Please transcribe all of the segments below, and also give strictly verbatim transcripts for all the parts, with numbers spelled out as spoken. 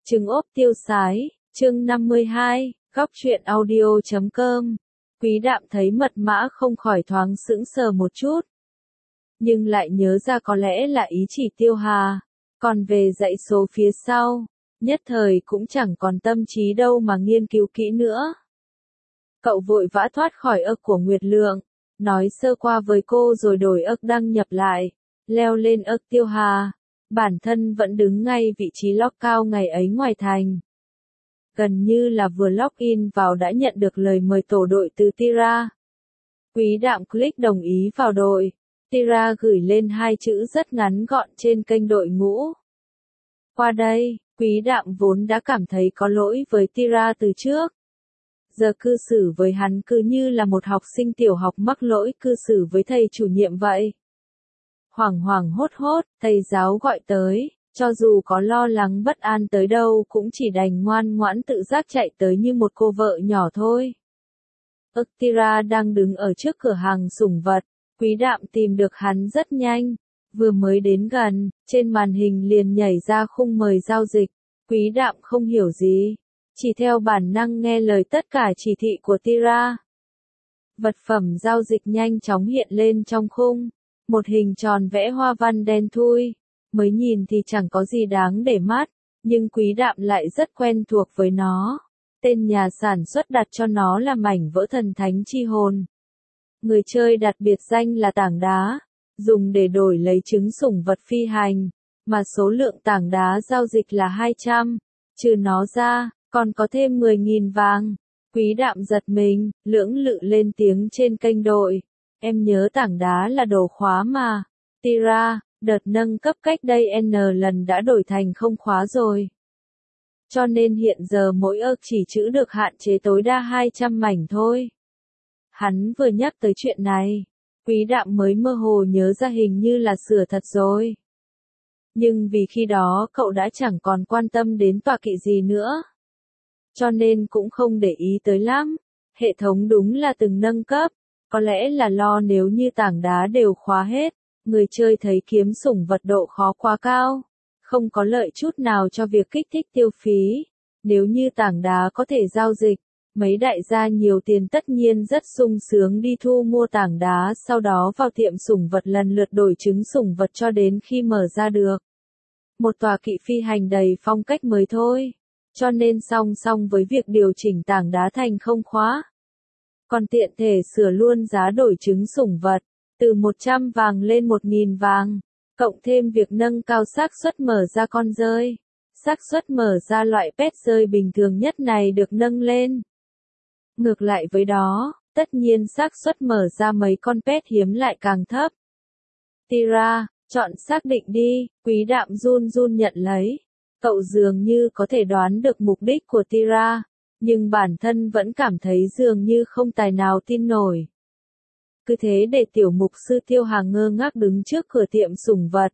Trứng ốp tiêu sái, chương năm mươi hai, góc truyện audio chấm com. Quý Đạm thấy mật mã không khỏi thoáng sững sờ một chút. Nhưng lại nhớ ra có lẽ là ý chỉ Tiêu Hà. Còn về dãy số phía sau, nhất thời cũng chẳng còn tâm trí đâu mà nghiên cứu kỹ nữa. Cậu vội vã thoát khỏi ức của Nguyệt Lượng, nói sơ qua với cô rồi đổi ức đăng nhập lại, leo lên ức Tiêu Hà. Bản thân vẫn đứng ngay vị trí log cao ngày ấy ngoài thành. Gần như là vừa login vào đã nhận được lời mời tổ đội từ Tira. Quý Đạm click đồng ý vào đội. Tira gửi lên hai chữ rất ngắn gọn trên kênh đội ngũ. Qua đây, Quý Đạm vốn đã cảm thấy có lỗi với Tira từ trước. Giờ cư xử với hắn cứ như là một học sinh tiểu học mắc lỗi cư xử với thầy chủ nhiệm vậy. Hoảng hoảng hốt hốt, thầy giáo gọi tới, cho dù có lo lắng bất an tới đâu cũng chỉ đành ngoan ngoãn tự giác chạy tới như một cô vợ nhỏ thôi. Ức Tira đang đứng ở trước cửa hàng sủng vật, Quý Đạm tìm được hắn rất nhanh, vừa mới đến gần, trên màn hình liền nhảy ra khung mời giao dịch, Quý Đạm không hiểu gì, chỉ theo bản năng nghe lời tất cả chỉ thị của Tira. Vật phẩm giao dịch nhanh chóng hiện lên trong khung. Một hình tròn vẽ hoa văn đen thui, mới nhìn thì chẳng có gì đáng để mắt, nhưng Quý Đạm lại rất quen thuộc với nó. Tên nhà sản xuất đặt cho nó là mảnh vỡ thần thánh chi hồn. Người chơi đặt biệt danh là tảng đá, dùng để đổi lấy trứng sủng vật phi hành, mà số lượng tảng đá giao dịch là hai trăm, trừ nó ra, còn có thêm mười nghìn vàng. Quý Đạm giật mình, lưỡng lự lên tiếng trên kênh đội. Em nhớ tảng đá là đồ khóa mà. Tira, đợt nâng cấp cách đây N lần đã đổi thành không khóa rồi. Cho nên hiện giờ mỗi ức chỉ trữ được hạn chế tối đa hai trăm mảnh thôi. Hắn vừa nhắc tới chuyện này, Quý Đạm mới mơ hồ nhớ ra hình như là sửa thật rồi. Nhưng vì khi đó cậu đã chẳng còn quan tâm đến tọa kỵ gì nữa. Cho nên cũng không để ý tới lắm. Hệ thống đúng là từng nâng cấp. Có lẽ là lo nếu như tảng đá đều khóa hết, người chơi thấy kiếm sủng vật độ khó quá cao, không có lợi chút nào cho việc kích thích tiêu phí. Nếu như tảng đá có thể giao dịch, mấy đại gia nhiều tiền tất nhiên rất sung sướng đi thu mua tảng đá sau đó vào tiệm sủng vật lần lượt đổi trứng sủng vật cho đến khi mở ra được. Một tòa kỵ phi hành đầy phong cách mới thôi, cho nên song song với việc điều chỉnh tảng đá thành không khóa. Còn tiện thể sửa luôn giá đổi trứng sủng vật, từ một trăm vàng lên một nghìn vàng, cộng thêm việc nâng cao xác suất mở ra con rơi. Xác suất mở ra loại pet rơi bình thường nhất này được nâng lên. Ngược lại với đó, tất nhiên xác suất mở ra mấy con pet hiếm lại càng thấp. Tira, chọn xác định đi, Quý Đạm run run nhận lấy. Cậu dường như có thể đoán được mục đích của Tira. Nhưng bản thân vẫn cảm thấy dường như không tài nào tin nổi. Cứ thế để tiểu mục sư Tiêu Hà ngơ ngác đứng trước cửa tiệm sủng vật.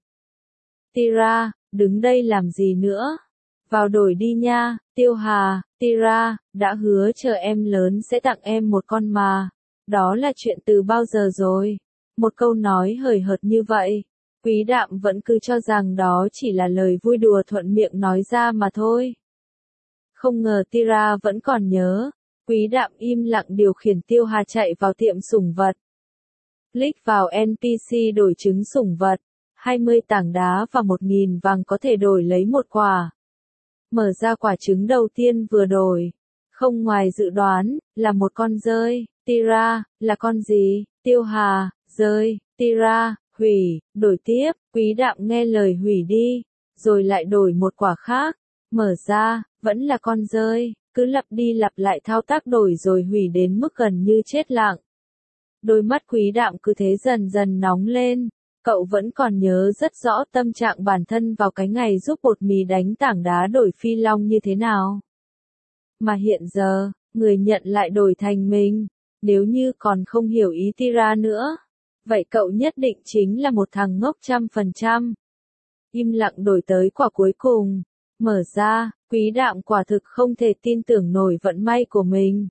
Tira, đứng đây làm gì nữa? Vào đổi đi nha, Tiêu Hà. Tira, đã hứa chờ em lớn sẽ tặng em một con mà. Đó là chuyện từ bao giờ rồi? Một câu nói hời hợt như vậy. Quý Đạm vẫn cứ cho rằng đó chỉ là lời vui đùa thuận miệng nói ra mà thôi. Không ngờ Tira vẫn còn nhớ. Quý Đạm im lặng điều khiển Tiêu Hà chạy vào tiệm sủng vật. Click vào en pê xê đổi trứng sủng vật. hai mươi tảng đá và một nghìn vàng có thể đổi lấy một quả. Mở ra quả trứng đầu tiên vừa đổi. Không ngoài dự đoán, là một con dơi. Tira, là con gì? Tiêu Hà, dơi. Tira, hủy, đổi tiếp. Quý Đạm nghe lời hủy đi. Rồi lại đổi một quả khác. Mở ra, vẫn là con dơi, cứ lặp đi lặp lại thao tác đổi rồi hủy đến mức gần như chết lặng. Đôi mắt Quý Đạm cứ thế dần dần nóng lên, cậu vẫn còn nhớ rất rõ tâm trạng bản thân vào cái ngày giúp bột mì đánh tảng đá đổi phi long như thế nào. Mà hiện giờ, người nhận lại đổi thành mình, nếu như còn không hiểu ý Tira nữa, vậy cậu nhất định chính là một thằng ngốc trăm phần trăm. Im lặng đổi tới quả cuối cùng. Mở ra, Quý Đạm quả thực không thể tin tưởng nổi vận may của mình.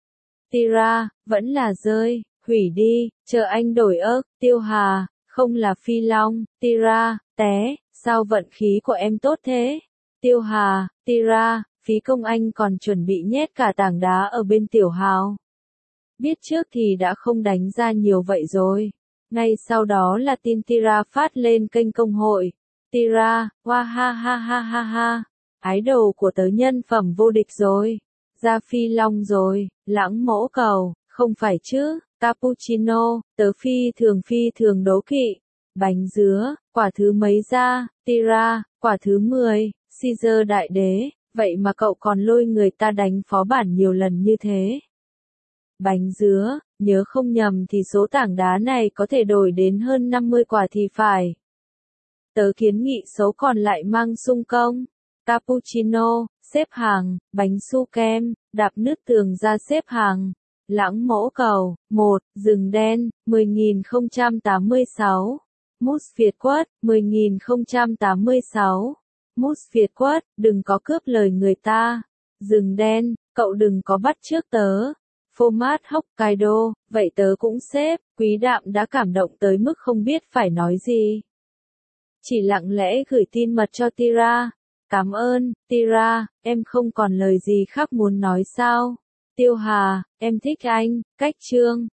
Tira, vẫn là rơi, hủy đi, chờ anh đổi ức. Tiêu Hà, không là phi long. Tira, té, sao vận khí của em tốt thế? Tiêu Hà, Tira, phí công anh còn chuẩn bị nhét cả tảng đá ở bên Tiểu Hào. Biết trước thì đã không đánh ra nhiều vậy rồi. Ngay sau đó là tin Tira phát lên kênh công hội. Tira, hoa ha ha ha ha ha. Idol của tớ nhân phẩm vô địch rồi. Ra phi long rồi, lãng mẫu cầu, không phải chứ, cappuccino, tớ phi thường phi thường đố kỵ. Bánh dứa, quả thứ mấy ra, Tira, quả thứ mười, Caesar đại đế, vậy mà cậu còn lôi người ta đánh phó bản nhiều lần như thế. Bánh dứa, nhớ không nhầm thì số tảng đá này có thể đổi đến hơn năm mươi quả thì phải. Tớ kiến nghị số còn lại mang sung công. Cappuccino, xếp hàng, bánh su kem, đạp nứt tường ra xếp hàng. Lãng mẫu cầu, một, rừng đen, mười nghìn không trăm tám mươi sáu. Mousse Việt Quất, mười nghìn không trăm tám mươi sáu. Mousse Việt Quất, đừng có cướp lời người ta. Rừng đen, cậu đừng có bắt trước tớ. Format Hokkaido, vậy tớ cũng xếp, Quý Đạm đã cảm động tới mức không biết phải nói gì. Chỉ lặng lẽ gửi tin mật cho Tira. Cảm ơn, Tira, em không còn lời gì khác muốn nói sao. Tiêu Hà, em thích anh, cách chương.